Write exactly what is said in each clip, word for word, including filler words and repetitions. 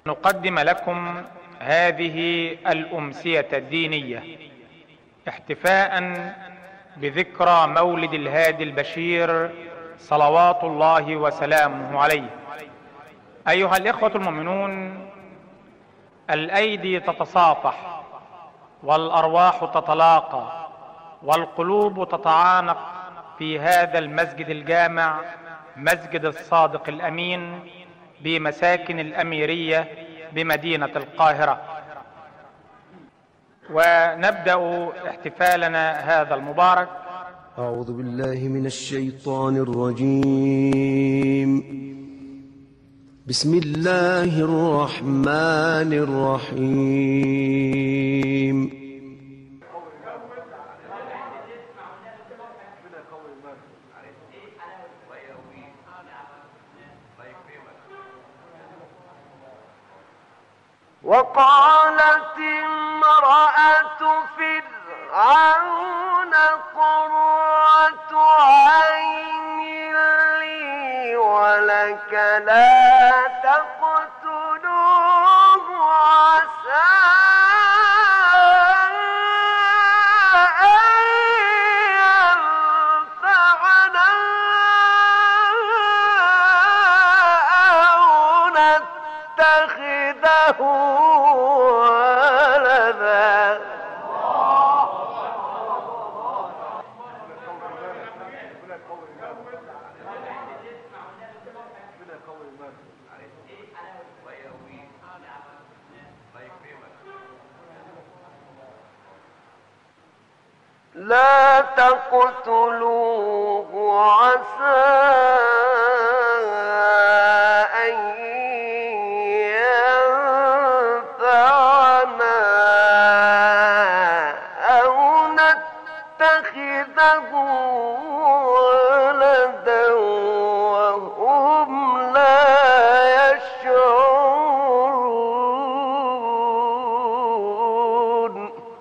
نقدم لكم هذه الأمسية الدينية احتفاء بذكرى مولد الهادي البشير صلوات الله وسلامه عليه. أيها الإخوة المؤمنون، الأيدي تتصافح والأرواح تتلاقى والقلوب تتعانق في هذا المسجد الجامع، مسجد الصادق الأمين بمساكن الأميرية بمدينة القاهرة. ونبدأ احتفالنا هذا المبارك. أعوذ بالله من الشيطان الرجيم. بسم الله الرحمن الرحيم. وقالت امرأة فرعون قرة عين لي ولك لا تقتلوه عسى أن ينفعنا أو نتخذه ولدا. لا تقتلوه عسى أن ينفعنا أو نتخذه ولدا وهم لا يشعرون.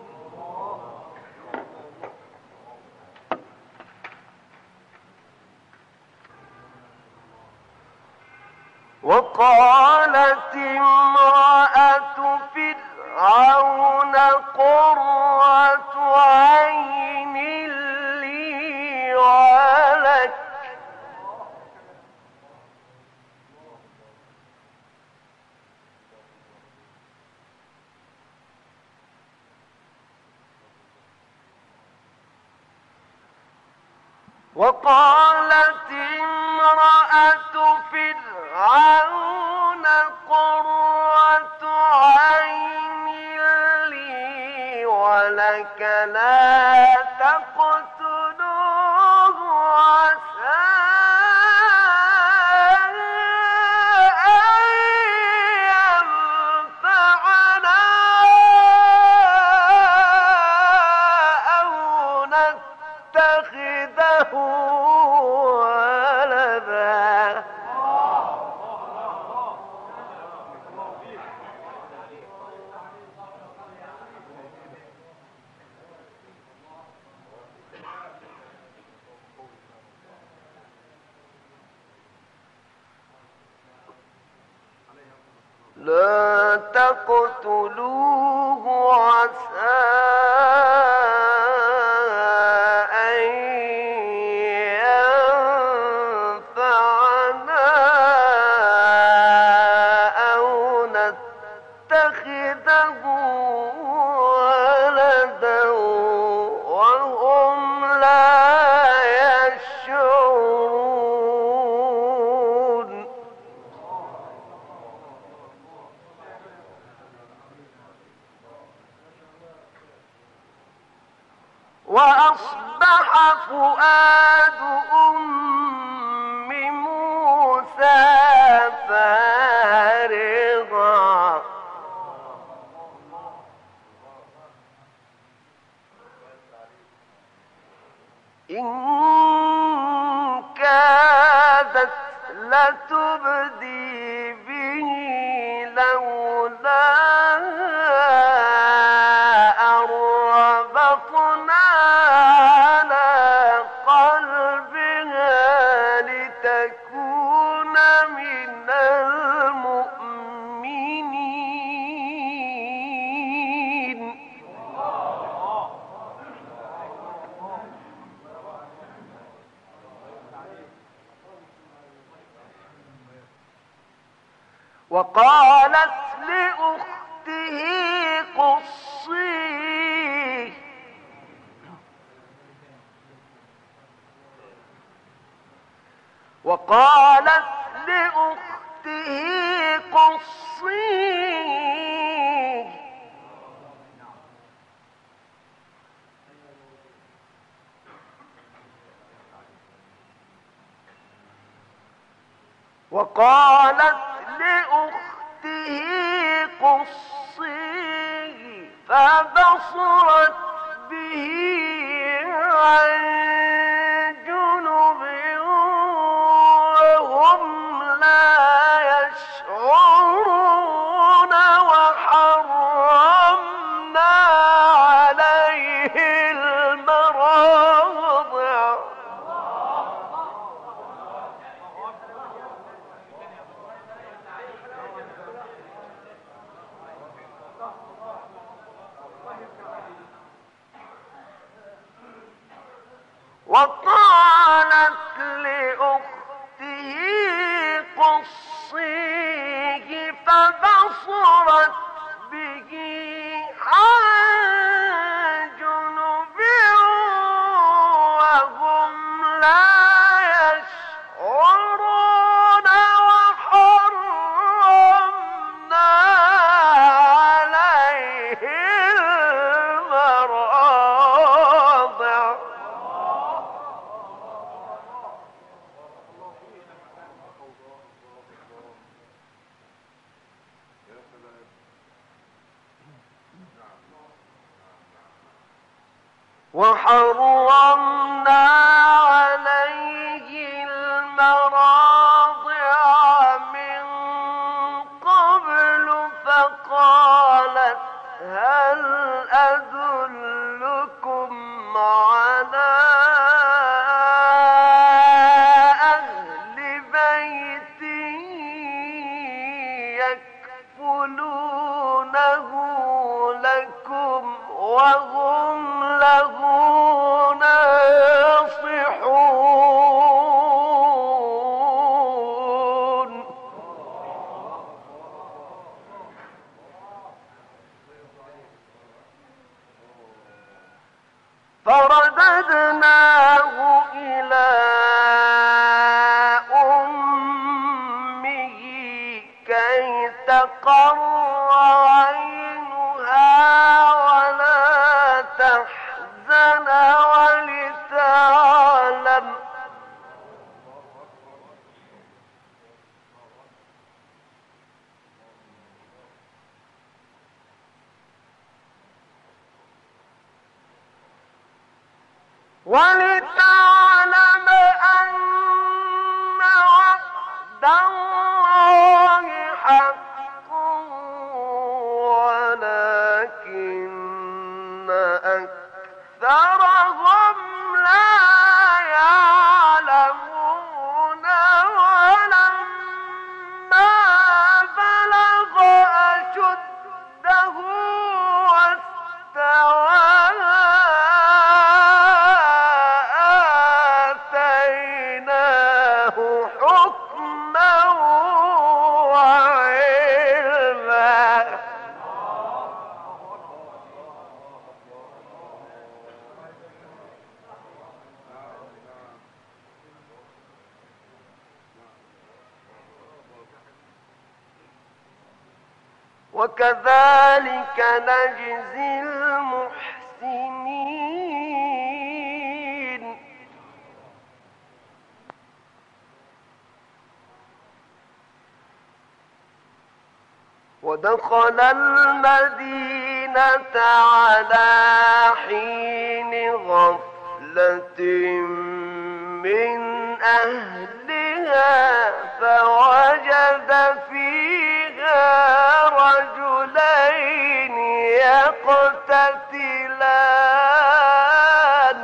وقالت امرأة فرعون قرة عين لي ولك وقالت امرأة فرعون قرة عين لي ولك لا تقتلوه عسى أن ينفعنا أو نتخذه ولدا. لا تقتلوه عسى أن ينفعنا أو نتخذه ولدا وهم لا يشعرون. وأصبح فؤاد أم موسى فارغا إن كادت لتبدي به لولا أربطنا على قلبها لتكون من المؤمنين. وقالت لأخته قصيه وقالت لأخته قصيه وقالت لأخته قصيه فبصرت به عن جنب وهم لا يشعرون وحرمنا عليه المراضع وقالت لأخته قصيه فبصرت به عن جنب وهم لا يشعرون وحرمنا عليه المراضع وحرمنا عليه المراضع من قبل فقالت هل أدلكم على أهل بيت يكفلونه لكم وهم له ناصحون فرددناه إلى أمه كي تقر عينها ولا تحزن ولتعلم ولتعلم أن وعد الله حق ولكن أكثرهم لا يعلمون ولما بلغ أشده واستوى آتيناه حكما وعلما وكذلك نجزي المحسنين ودخل المدينة على حين غفلة من أهلها فوجد فيها رجلين يقتتلان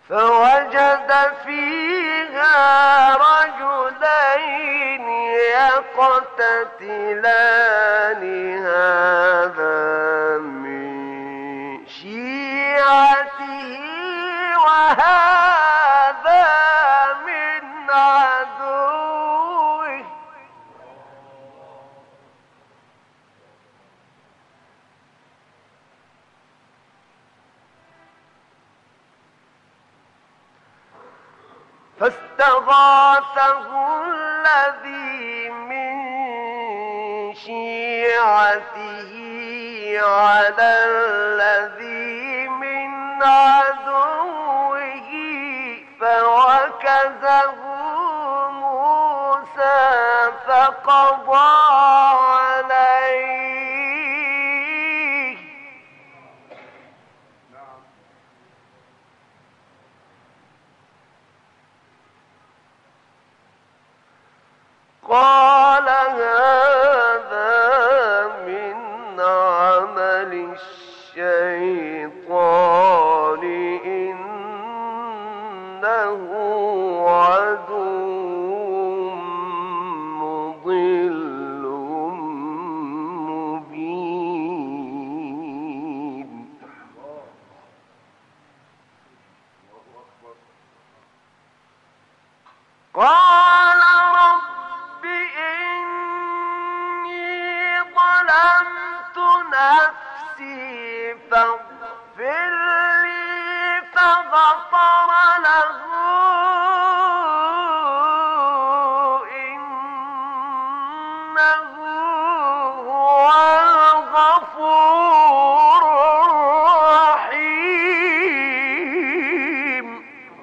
فوجد فيها رجلين يقتتلان هذا من شيعته وهذا من عدوه فاستغاثه الذي من شيعته على الذي من عدوه فوكزه موسى فقضى عليه قال هذا من عمل الشيطان إنه عدو مضل مبين قال رب إني ظلمت نفسي فاغفر لي فغفر له إنه هو الغفور الرحيم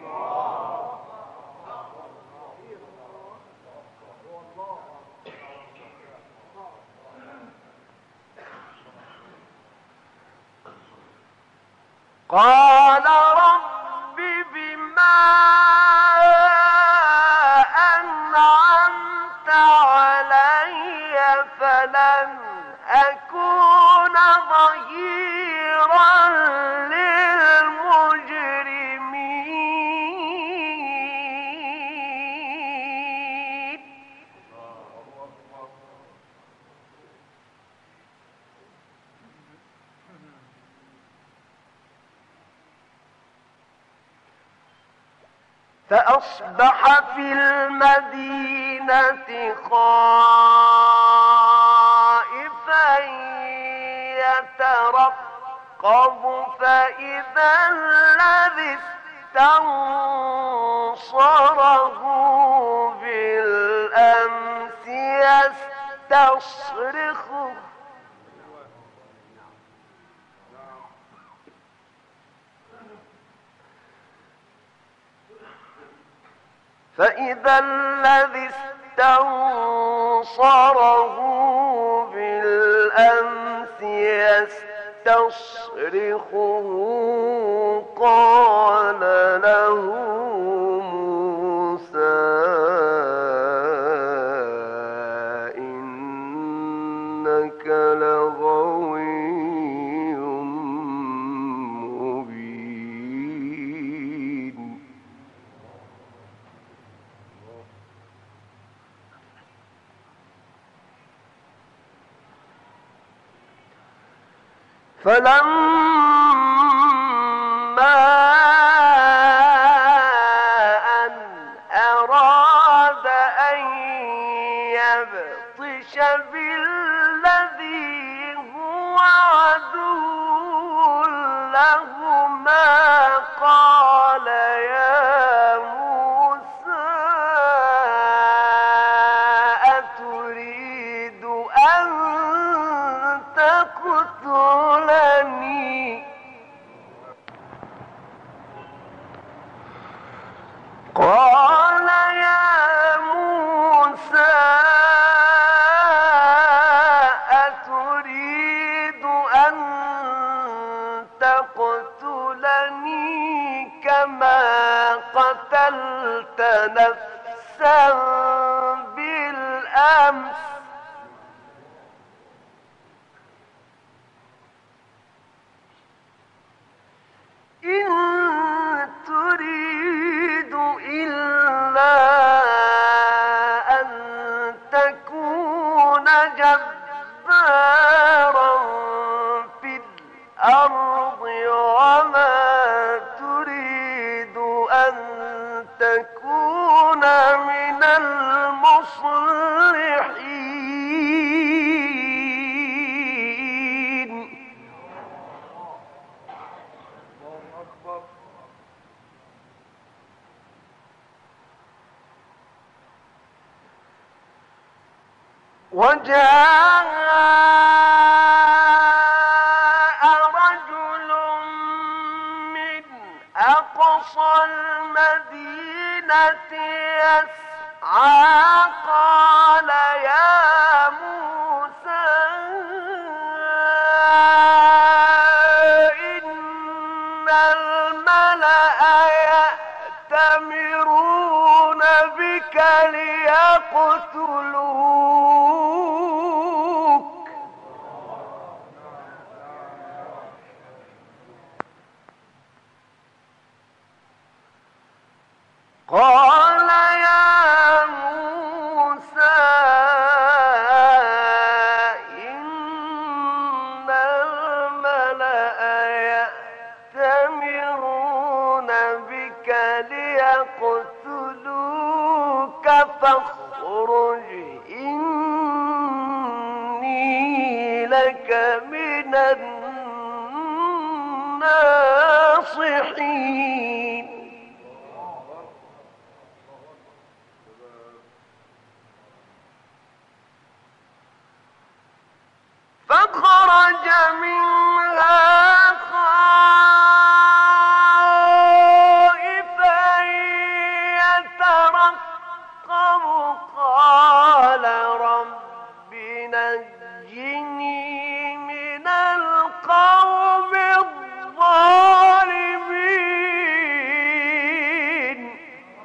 قال رب بما أنعمت علي فلن أكون ظهيرا للمجرمين فأصبح في المدينة خائفا يترقب فإذا الذي استنصره بالأمس يستصرخه فإذا الذي استنصره بالأمس يستصرخه قال له موسى إنك لغوي فلما أن أراد أن يبطش بالذي هو عدو لهما قال يا موسى أتريد أن تقتلني قال يا موسى أتريد أن تقتلني وجاء رجل من أقصى المدينة يسعى قال يا موسى إن الملأ يأتمرون بك ليقتلوك قال يا موسى إن الملأ يأتمرون بك ليقتلوك فاخرج إني لك من الناصحين فخرج منها خائفا يترقب قال رب نجني من القوم الظالمين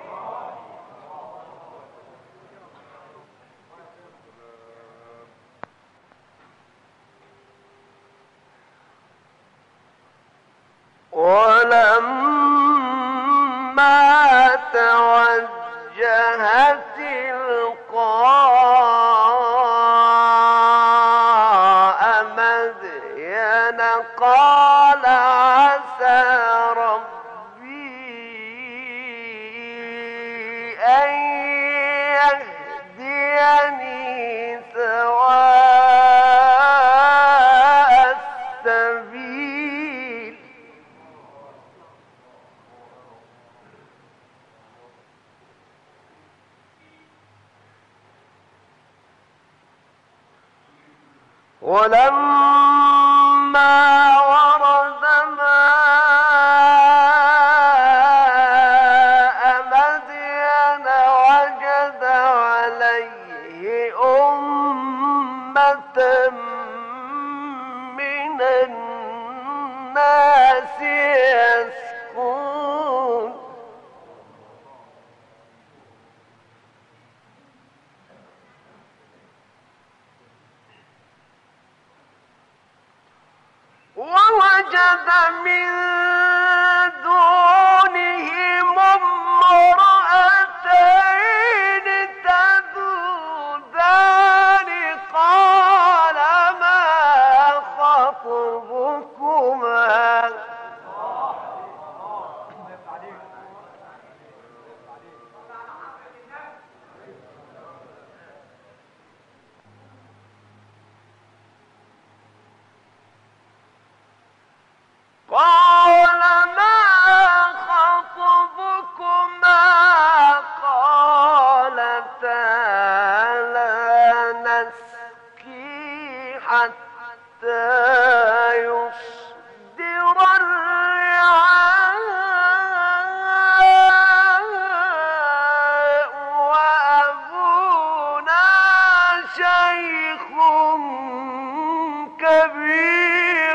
ولما توجه تلقاء مدين قال عسى ربي أن يهديني سواء السبيل ولما ورد ماء مدين وجد عليه أمة من الناس يسقون ووجد من دونهم امرأتين تذودان قال ما خطبكما قال ما خطبكما قالتا لا نسقي حتى يصدر الرعاء وأبونا شيخ كبير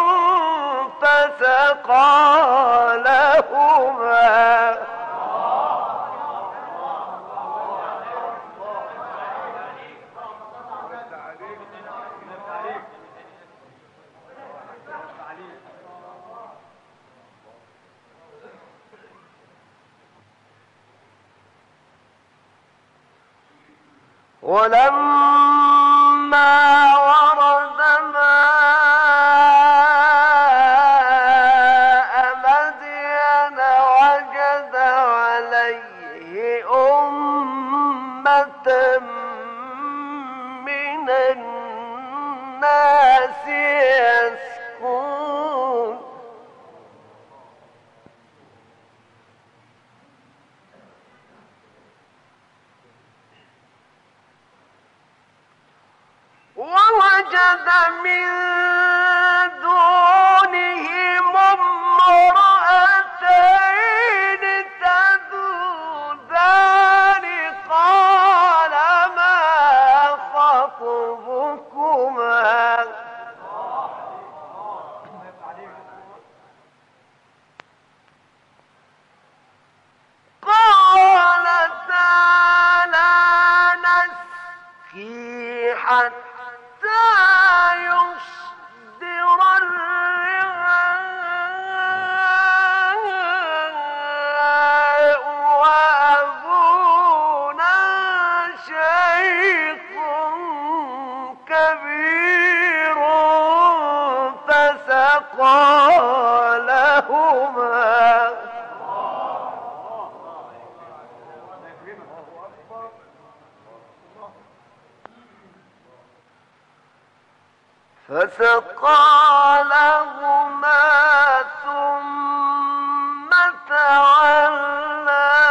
فسقى لهما ولما ورد ماء مدين وجد عليه أمة من الناس يسقون من دونهم امرأتين تذودان قال ما خطبكما قالتا لا نسقي حتى يصدر الرعاء وأبونا شيخ كبير فسقى لهما فسقى لهما ثم تولى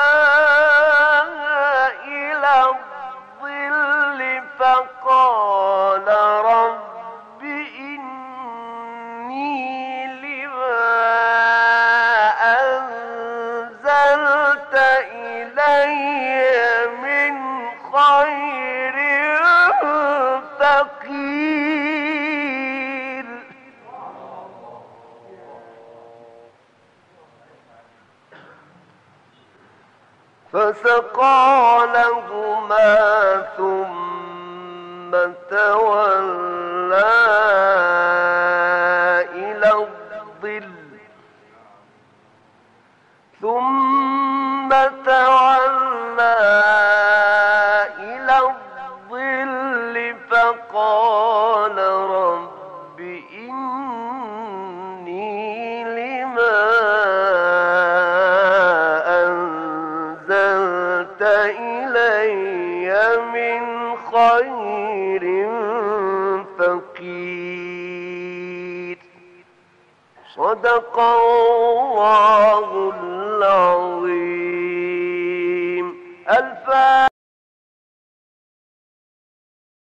إلى الظل فقال رب إني لما أنزلت إلي من خير فقير فسقى لهما ثم تولى إلى الظل ثم تولى إلى الظل فقال رب إني لما أنزلت إلي من خير فقير صدق الله العظيم. الفاتحة.